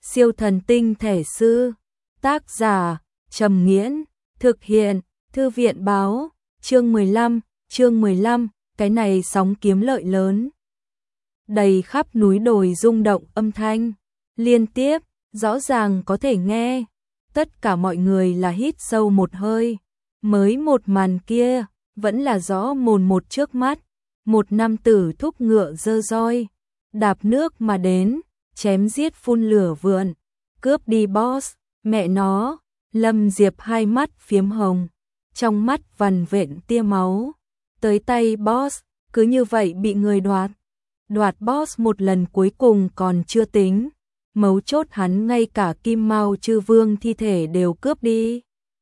Siêu thần tinh thể sư. Tác giả Trầm Nghiễn. Thực hiện Thư viện báo. Chương 15, cái này sóng kiếm lợi lớn. Đầy khắp núi đồi rung động âm thanh liên tiếp, rõ ràng có thể nghe. Tất cả mọi người là hít sâu một hơi. Mới một màn kia vẫn là rõ mồn một trước mắt. Một nam tử thúc ngựa dơ roi, đạp nước mà đến, chém giết phun lửa vượn, cướp đi boss. Mẹ nó, Lâm Diệp hai mắt phiếm hồng, trong mắt vằn vện tia máu. Tới tay boss, cứ như vậy bị người đoạt. Đoạt boss một lần cuối cùng còn chưa tính, mấu chốt hắn ngay cả Kim Mao Chư Vương thi thể đều cướp đi.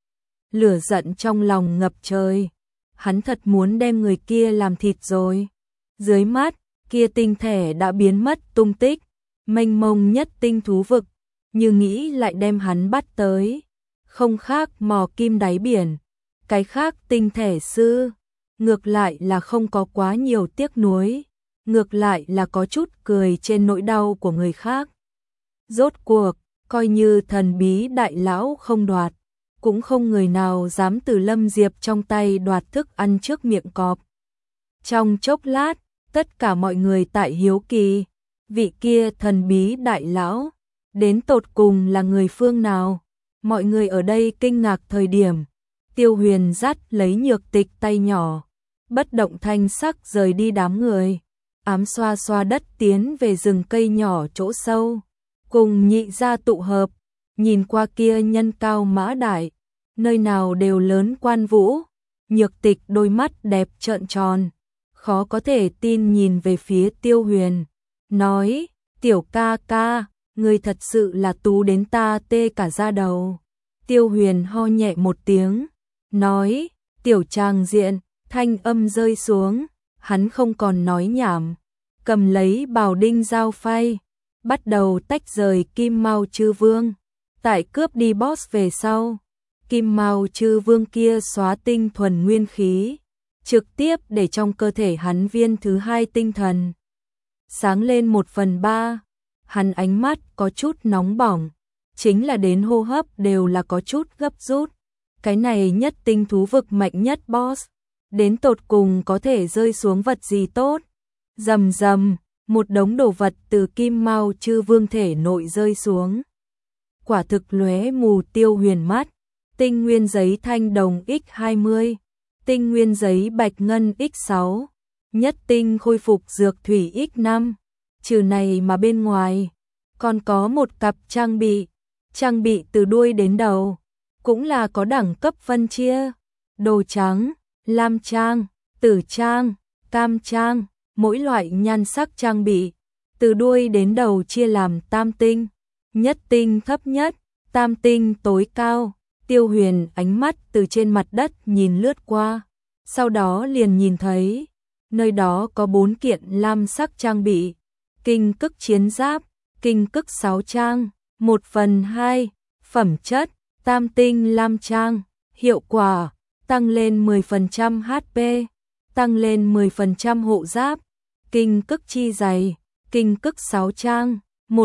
Lửa giận trong lòng ngập trời, hắn thật muốn đem người kia làm thịt rồi. Dưới mắt, kia tinh thể đã biến mất tung tích, mênh mông nhất tinh thú vực, như nghĩ lại đem hắn bắt tới. Không khác mò kim đáy biển, cái khác tinh thể sư, ngược lại là không có quá nhiều tiếc nuối, ngược lại là có chút cười trên nỗi đau của người khác. Rốt cuộc, coi như thần bí đại lão không đoạt, cũng không người nào dám từ Lâm Diệp trong tay đoạt thức ăn trước miệng cọp. Trong chốc lát, tất cả mọi người tại hiếu kỳ, vị kia thần bí đại lão, đến tột cùng là người phương nào? Mọi người ở đây kinh ngạc thời điểm, Tiêu Huyền dắt lấy Nhược Tịch tay nhỏ, bất động thanh sắc rời đi đám người, ám xoa xoa đất tiến về rừng cây nhỏ chỗ sâu, cùng nhị gia tụ hợp, nhìn qua kia nhân cao mã đại, nơi nào đều lớn quan vũ. Nhược Tịch đôi mắt đẹp trợn tròn, khó có thể tin nhìn về phía Tiêu Huyền, nói, tiểu ca ca, ngươi thật sự là tú đến ta tê cả da đầu. Tiêu Huyền ho nhẹ một tiếng, nói, tiểu tràng diện, thanh âm rơi xuống, hắn không còn nói nhảm, cầm lấy bào đinh dao phay, bắt đầu tách rời Kim Mao Chư Vương. Tại cướp đi boss về sau, Kim Mao Chư Vương kia xóa tinh thuần nguyên khí, trực tiếp để trong cơ thể hắn viên thứ hai tinh thần sáng lên 1/3. Hắn ánh mắt có chút nóng bỏng, chính là đến hô hấp đều là có chút gấp rút. Cái này nhất tinh thú vực mạnh nhất boss, đến tột cùng có thể rơi xuống vật gì tốt. Rầm rầm, một đống đồ vật từ Kim Mao Chư Vương thể nội rơi xuống. Quả thực lóe mù Tiêu Huyền mắt. Tinh nguyên giấy thanh đồng X20, tinh nguyên giấy bạch ngân X6, nhất tinh khôi phục dược thủy X5. Trừ này mà bên ngoài, còn có một cặp trang bị từ đuôi đến đầu, cũng là có đẳng cấp phân chia, đồ trắng, lam trang, tử trang, cam trang, mỗi loại nhan sắc trang bị, từ đuôi đến đầu chia làm tam tinh, nhất tinh thấp nhất, tam tinh tối cao. Tiêu Huyền ánh mắt từ trên mặt đất nhìn lướt qua, sau đó liền nhìn thấy, nơi đó có 4 kiện lam sắc trang bị, kinh cức chiến giáp, kinh cức 6 trang, 1/2, phẩm chất, tam tinh lam trang, hiệu quả, tăng lên 10% HP, tăng lên 10% hộ giáp, kinh cức chi dày, kinh cức 6 trang,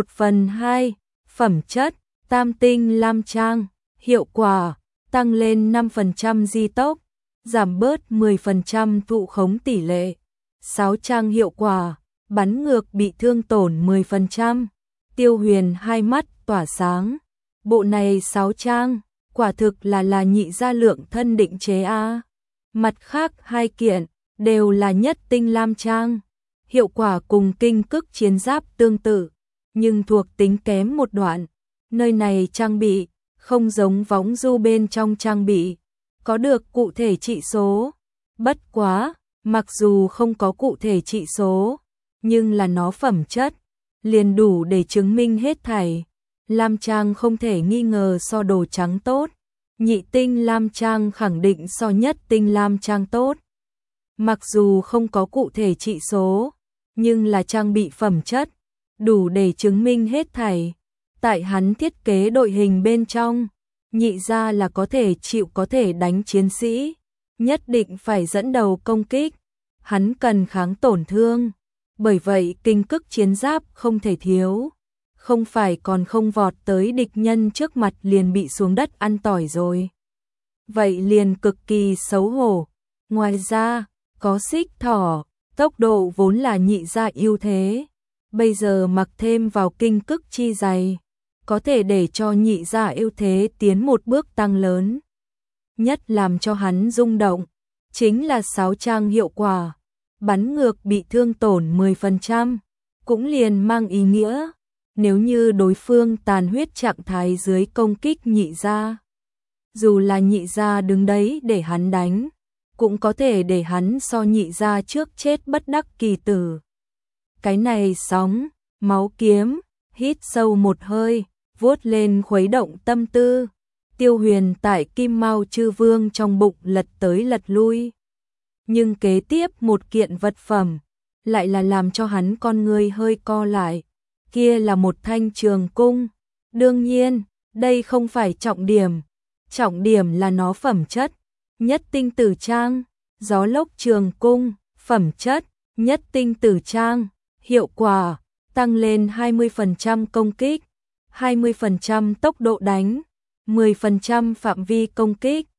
1/2, phẩm chất, tam tinh lam trang, hiệu quả, tăng lên 5% di tốc, giảm bớt 10% thụ khống tỷ lệ, 6 trang hiệu quả, bắn ngược bị thương tổn 10%. Tiêu Huyền hai mắt tỏa sáng, bộ này 6 trang, quả thực là nhị gia lượng thân định chế a. Mặt khác 2 kiện, đều là nhất tinh lam trang, hiệu quả cùng kinh cức chiến giáp tương tự, nhưng thuộc tính kém một đoạn. Nơi này trang bị, không giống võng du bên trong trang bị, có được cụ thể trị số. Bất quá, mặc dù không có cụ thể trị số, nhưng là nó phẩm chất, liền đủ để chứng minh hết thảy. Lam trang không thể nghi ngờ so đồ trắng tốt, nhị tinh lam trang khẳng định so nhất tinh lam trang tốt. Mặc dù không có cụ thể trị số, nhưng là trang bị phẩm chất, đủ để chứng minh hết thảy. Tại hắn thiết kế đội hình bên trong, nhị gia là có thể đánh chiến sĩ, nhất định phải dẫn đầu công kích, hắn cần kháng tổn thương, bởi vậy kinh cức chiến giáp không thể thiếu. không phải còn không vọt tới địch nhân trước mặt liền bị xuống đất ăn tỏi rồi. Vậy liền cực kỳ xấu hổ. Ngoài ra, có xích thỏ, tốc độ vốn là nhị gia ưu thế. Bây giờ mặc thêm vào kinh cức chi dày, có thể để cho nhị gia ưu thế tiến một bước tăng lớn. Nhất làm cho hắn rung động, chính là sáo trang hiệu quả. Bắn ngược bị thương tổn 10%, cũng liền mang ý nghĩa, nếu như đối phương tàn huyết trạng thái dưới công kích nhị gia. Dù là nhị gia đứng đấy để hắn đánh, cũng có thể để hắn so nhị gia trước chết bất đắc kỳ tử. Cái này sóng, máu kiếm, hít sâu một hơi, vuốt lên khuấy động tâm tư. Tiêu Huyền tại Kim Mao Chư Vương trong bụng lật tới lật lui. Nhưng kế tiếp một kiện vật phẩm, lại là làm cho hắn con người hơi co lại. Kia là một thanh trường cung. Đương nhiên, đây không phải trọng điểm. Trọng điểm là nó phẩm chất. Nhất tinh tử trang, gió lốc trường cung, phẩm chất, nhất tinh tử trang, hiệu quả, tăng lên 20% công kích, 20% tốc độ đánh, 10% phạm vi công kích,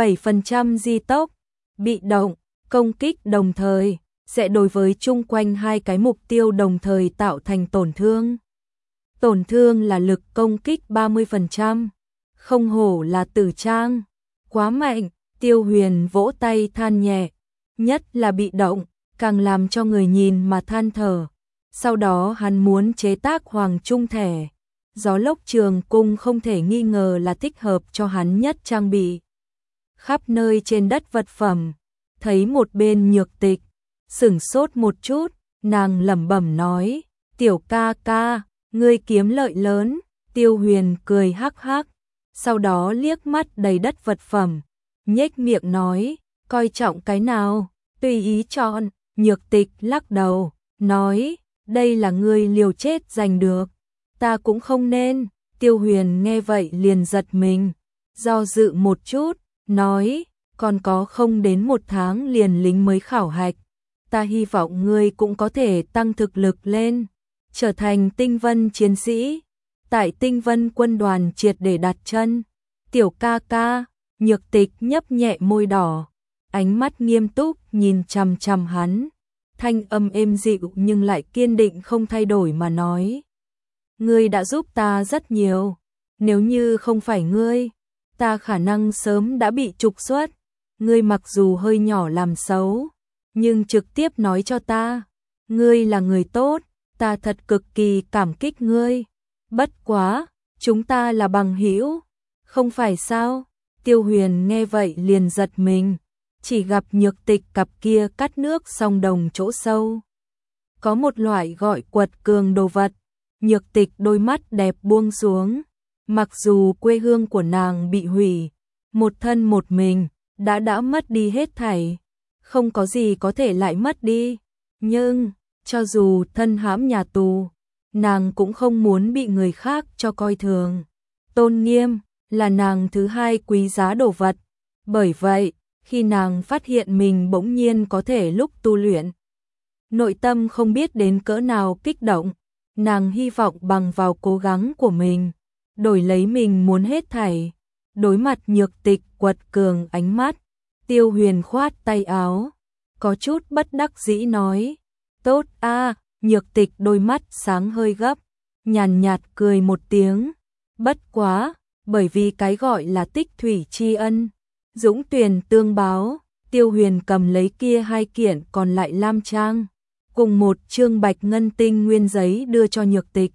7% di tốc, bị động, công kích đồng thời, sẽ đối với chung quanh hai cái mục tiêu đồng thời tạo thành tổn thương. Tổn thương là lực công kích 30%, không hổ là tử trang, quá mạnh. Tiêu Huyền vỗ tay than nhẹ, nhất là bị động, càng làm cho người nhìn mà than thở. Sau đó hắn muốn chế tác hoàng trung thẻ. Gió lốc trường cung không thể nghi ngờ là thích hợp cho hắn nhất trang bị. Khắp nơi trên đất vật phẩm, thấy một bên Nhược Tịch, sửng sốt một chút, nàng lẩm bẩm nói, tiểu ca ca, ngươi kiếm lợi lớn. Tiêu Huyền cười hắc hắc, sau đó liếc mắt đầy đất vật phẩm, nhếch miệng nói, coi trọng cái nào, tùy ý chọn. Nhược Tịch lắc đầu, nói, đây là ngươi liều chết giành được, ta cũng không nên. Tiêu Huyền nghe vậy liền giật mình, do dự một chút, nói, còn có không đến 1 tháng liền lính mới khảo hạch, ta hy vọng ngươi cũng có thể tăng thực lực lên, trở thành tinh vân chiến sĩ, tại tinh vân quân đoàn triệt để đặt chân. Tiểu ca ca. Nhược Tịch nhấp nhẹ môi đỏ, ánh mắt nghiêm túc nhìn chằm chằm hắn, thanh âm êm dịu nhưng lại kiên định không thay đổi mà nói. Ngươi đã giúp ta rất nhiều, nếu như không phải ngươi, ta khả năng sớm đã bị trục xuất. Ngươi mặc dù hơi nhỏ làm xấu, nhưng trực tiếp nói cho ta, ngươi là người tốt, ta thật cực kỳ cảm kích ngươi. Bất quá, chúng ta là bằng hữu, không phải sao? Tiêu Huyền nghe vậy liền giật mình, chỉ gặp Nhược Tịch cặp kia cắt nước song đồng chỗ sâu. Có một loại gọi quật cường đồ vật, Nhược Tịch đôi mắt đẹp buông xuống, mặc dù quê hương của nàng bị hủy, một thân một mình, đã mất đi hết thảy, không có gì có thể lại mất đi, nhưng, cho dù thân hãm nhà tù, nàng cũng không muốn bị người khác cho coi thường. Tôn nghiêm là nàng thứ hai quý giá đồ vật. Bởi vậy, khi nàng phát hiện mình bỗng nhiên có thể lúc tu luyện, nội tâm không biết đến cỡ nào kích động, nàng hy vọng bằng vào cố gắng của mình, đổi lấy mình muốn hết thảy. Đối mặt Nhược Tịch quật cường ánh mắt, Tiêu Huyền khoát tay áo, có chút bất đắc dĩ nói, tốt a. Nhược Tịch đôi mắt sáng hơi gấp, nhàn nhạt cười một tiếng, bất quá, bởi vì cái gọi là tích thủy tri ân, dũng tuyền tương báo. Tiêu Huyền cầm lấy kia hai kiện còn lại lam trang, cùng một chương bạch ngân tinh nguyên giấy đưa cho Nhược Tịch.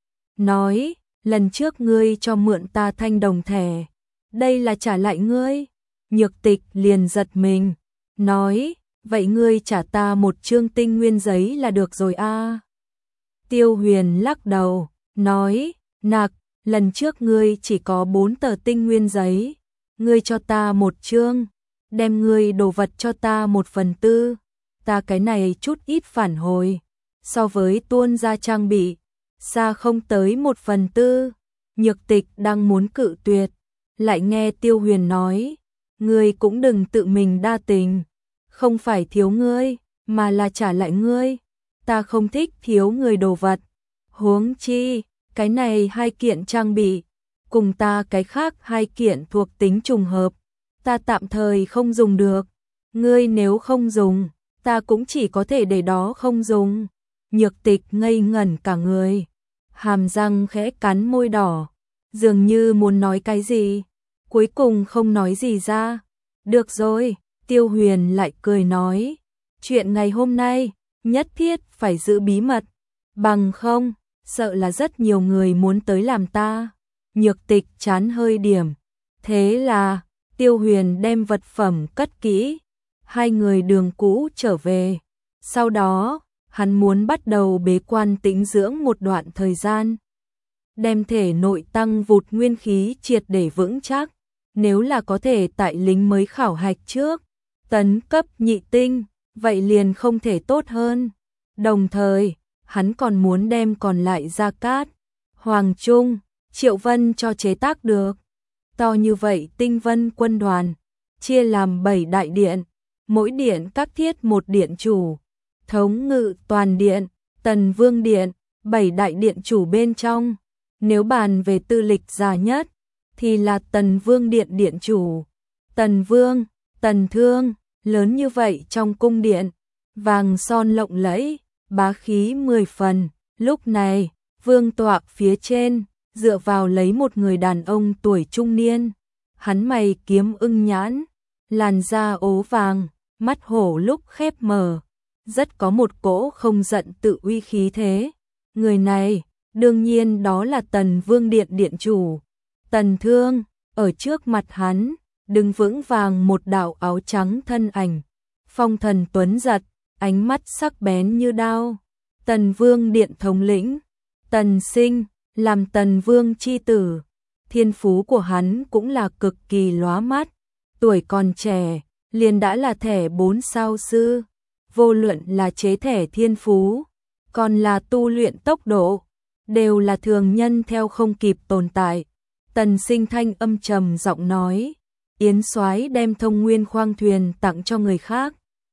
Nói, lần trước ngươi cho mượn ta thanh đồng thẻ, đây là trả lại ngươi. Nhược Tịch liền giật mình, nói, vậy ngươi trả ta một chương tinh nguyên giấy là được rồi a. Tiêu Huyền lắc đầu, nói, nạc, lần trước ngươi chỉ có 4 tờ tinh nguyên giấy, ngươi cho ta một chương, đem ngươi đồ vật cho ta 1/4, ta cái này chút ít phản hồi, so với tuôn ra trang bị, xa không tới 1/4. Nhược Tịch đang muốn cự tuyệt, lại nghe Tiêu Huyền nói, ngươi cũng đừng tự mình đa tình, không phải thiếu ngươi, mà là trả lại ngươi, ta không thích thiếu người đồ vật, huống chi, cái này 2 kiện trang bị, cùng ta cái khác 2 kiện thuộc tính trùng hợp, ta tạm thời không dùng được. Ngươi nếu không dùng, ta cũng chỉ có thể để đó không dùng. Nhược Tịch ngây ngẩn cả người, hàm răng khẽ cắn môi đỏ, dường như muốn nói cái gì, cuối cùng không nói gì ra. Được rồi, Tiêu Huyền lại cười nói, chuyện ngày hôm nay nhất thiết phải giữ bí mật, bằng không, sợ là rất nhiều người muốn tới làm ta. Nhược Tịch chán hơi điểm, thế là Tiêu Huyền đem vật phẩm cất kỹ, 2 người đường cũ trở về. Sau đó, hắn muốn bắt đầu bế quan tĩnh dưỡng một đoạn thời gian, đem thể nội tăng vụt nguyên khí triệt để vững chắc, nếu là có thể tại lính mới khảo hạch trước tấn cấp nhị tinh, vậy liền không thể tốt hơn. Đồng thời, hắn còn muốn đem còn lại Gia Cát, Hoàng Trung, Triệu Vân cho chế tác được. To như vậy Tinh Vân quân đoàn, chia làm 7 đại điện, mỗi điện các thiết một điện chủ, thống ngự toàn điện, Tần Vương điện, 7 đại điện chủ bên trong. Nếu bàn về tư lịch già nhất, thì là Tần Vương điện điện chủ. Tần Vương, Tần Thương, lớn như vậy trong cung điện, vàng son lộng lẫy, bá khí 10 phần. Lúc này, vương tọa phía trên, dựa vào lấy một người đàn ông tuổi trung niên. Hắn mày kiếm ưng nhãn, làn da ố vàng, mắt hổ lúc khép mờ, rất có một cỗ không giận tự uy khí thế. Người này, đương nhiên đó là Tần Vương điện điện chủ. Tần Thương, ở trước mặt hắn, đứng vững vàng một đạo áo trắng thân ảnh, phong thần tuấn giật, ánh mắt sắc bén như đao. Tần Vương điện thống lĩnh, Tần Sinh, làm Tần Vương chi tử, thiên phú của hắn cũng là cực kỳ lóa mắt, tuổi còn trẻ, liền đã là thẻ 4 sao sư, vô luận là chế thẻ thiên phú, còn là tu luyện tốc độ, đều là thường nhân theo không kịp tồn tại. Tần Sinh thanh âm trầm giọng nói, Yến Soái đem Thông Nguyên khoang thuyền tặng cho người khác.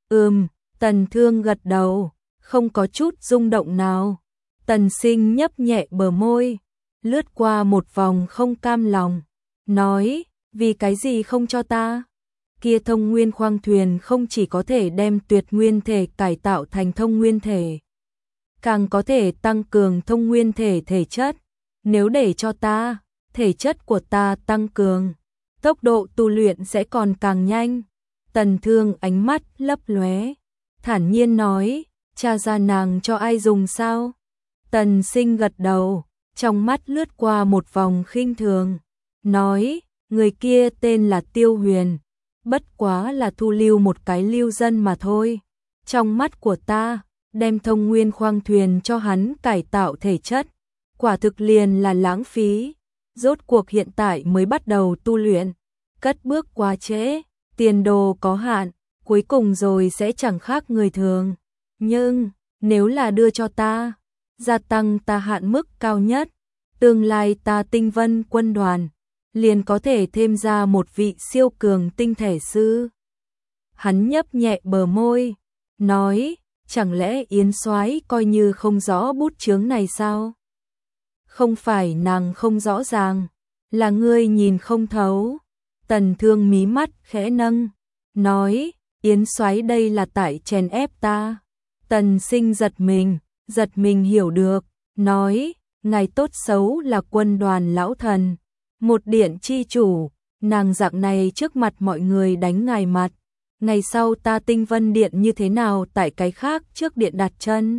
Tần Thương gật đầu, không có chút rung động nào. Tần Sinh nhấp nhẹ bờ môi, lướt qua một vòng không cam lòng, nói, vì cái gì không cho ta? Kia Thông Nguyên khoang thuyền không chỉ có thể đem tuyệt nguyên thể cải tạo thành thông nguyên thể, càng có thể tăng cường thông nguyên thể thể chất. Nếu để cho ta, thể chất của ta tăng cường, tốc độ tu luyện sẽ còn càng nhanh. Tần Thương ánh mắt lấp lóe, thản nhiên nói, cha ra nàng cho ai dùng sao? Tần Sinh gật đầu, trong mắt lướt qua một vòng khinh thường, nói, người kia tên là Tiêu Huyền, bất quá là thu lưu một cái lưu dân mà thôi. Trong mắt của ta, đem Thông Nguyên khoang thuyền cho hắn cải tạo thể chất, quả thực liền là lãng phí. Rốt cuộc hiện tại mới bắt đầu tu luyện, cất bước quá trễ, tiền đồ có hạn, cuối cùng rồi sẽ chẳng khác người thường. Nhưng, nếu là đưa cho ta, gia tăng ta hạn mức cao nhất, tương lai ta Tinh Vân quân đoàn, liền có thể thêm ra một vị siêu cường tinh thể sư. Hắn nhấp nhẹ bờ môi, nói, chẳng lẽ Yến Soái coi như không rõ bút chướng này sao? Không phải nàng không rõ ràng, là ngươi nhìn không thấu. Tần Thương mí mắt khẽ nâng, nói, Yến Soái đây là tại chèn ép ta. Tần Sinh giật mình hiểu được, nói, ngài tốt xấu là quân đoàn lão thần, một điện chi chủ, nàng dạng này trước mặt mọi người đánh ngài mặt, ngày sau ta Tinh Vân điện như thế nào tại cái khác trước điện đặt chân.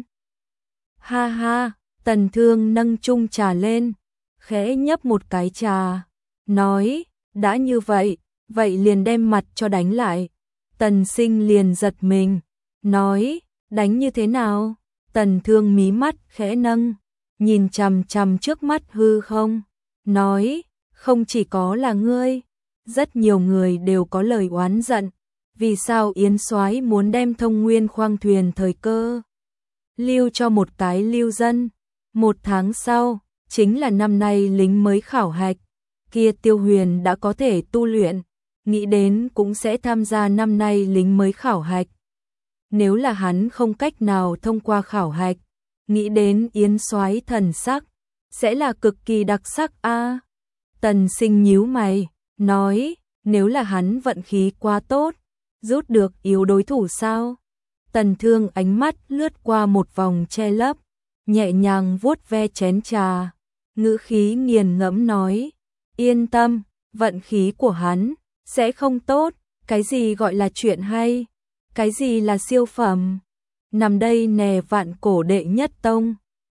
Ha ha, Tần Thương nâng chung trà lên, khẽ nhấp một cái trà, nói, đã như vậy, vậy liền đem mặt cho đánh lại. Tần Sinh liền giật mình, nói, đánh như thế nào? Tần Thương mí mắt khẽ nâng, nhìn chằm chằm trước mắt hư không, nói, không chỉ có là ngươi, rất nhiều người đều có lời oán giận, vì sao Yến Soái muốn đem Thông Nguyên khoang thuyền thời cơ lưu cho một cái lưu dân. 1 tháng sau, chính là năm nay lính mới khảo hạch, kia Tiêu Huyền đã có thể tu luyện, nghĩ đến cũng sẽ tham gia năm nay lính mới khảo hạch. Nếu là hắn không cách nào thông qua khảo hạch, nghĩ đến Yến Soái thần sắc, sẽ là cực kỳ đặc sắc a. Tần Sinh nhíu mày, nói, nếu là hắn vận khí quá tốt, rút được yếu đối thủ sao? Tần Thương ánh mắt lướt qua một vòng che lấp, nhẹ nhàng vuốt ve chén trà, ngữ khí nghiền ngẫm nói, yên tâm, vận khí của hắn sẽ không tốt, cái gì gọi là chuyện hay, cái gì là siêu phẩm. Nằm đây nè vạn cổ đệ nhất tông,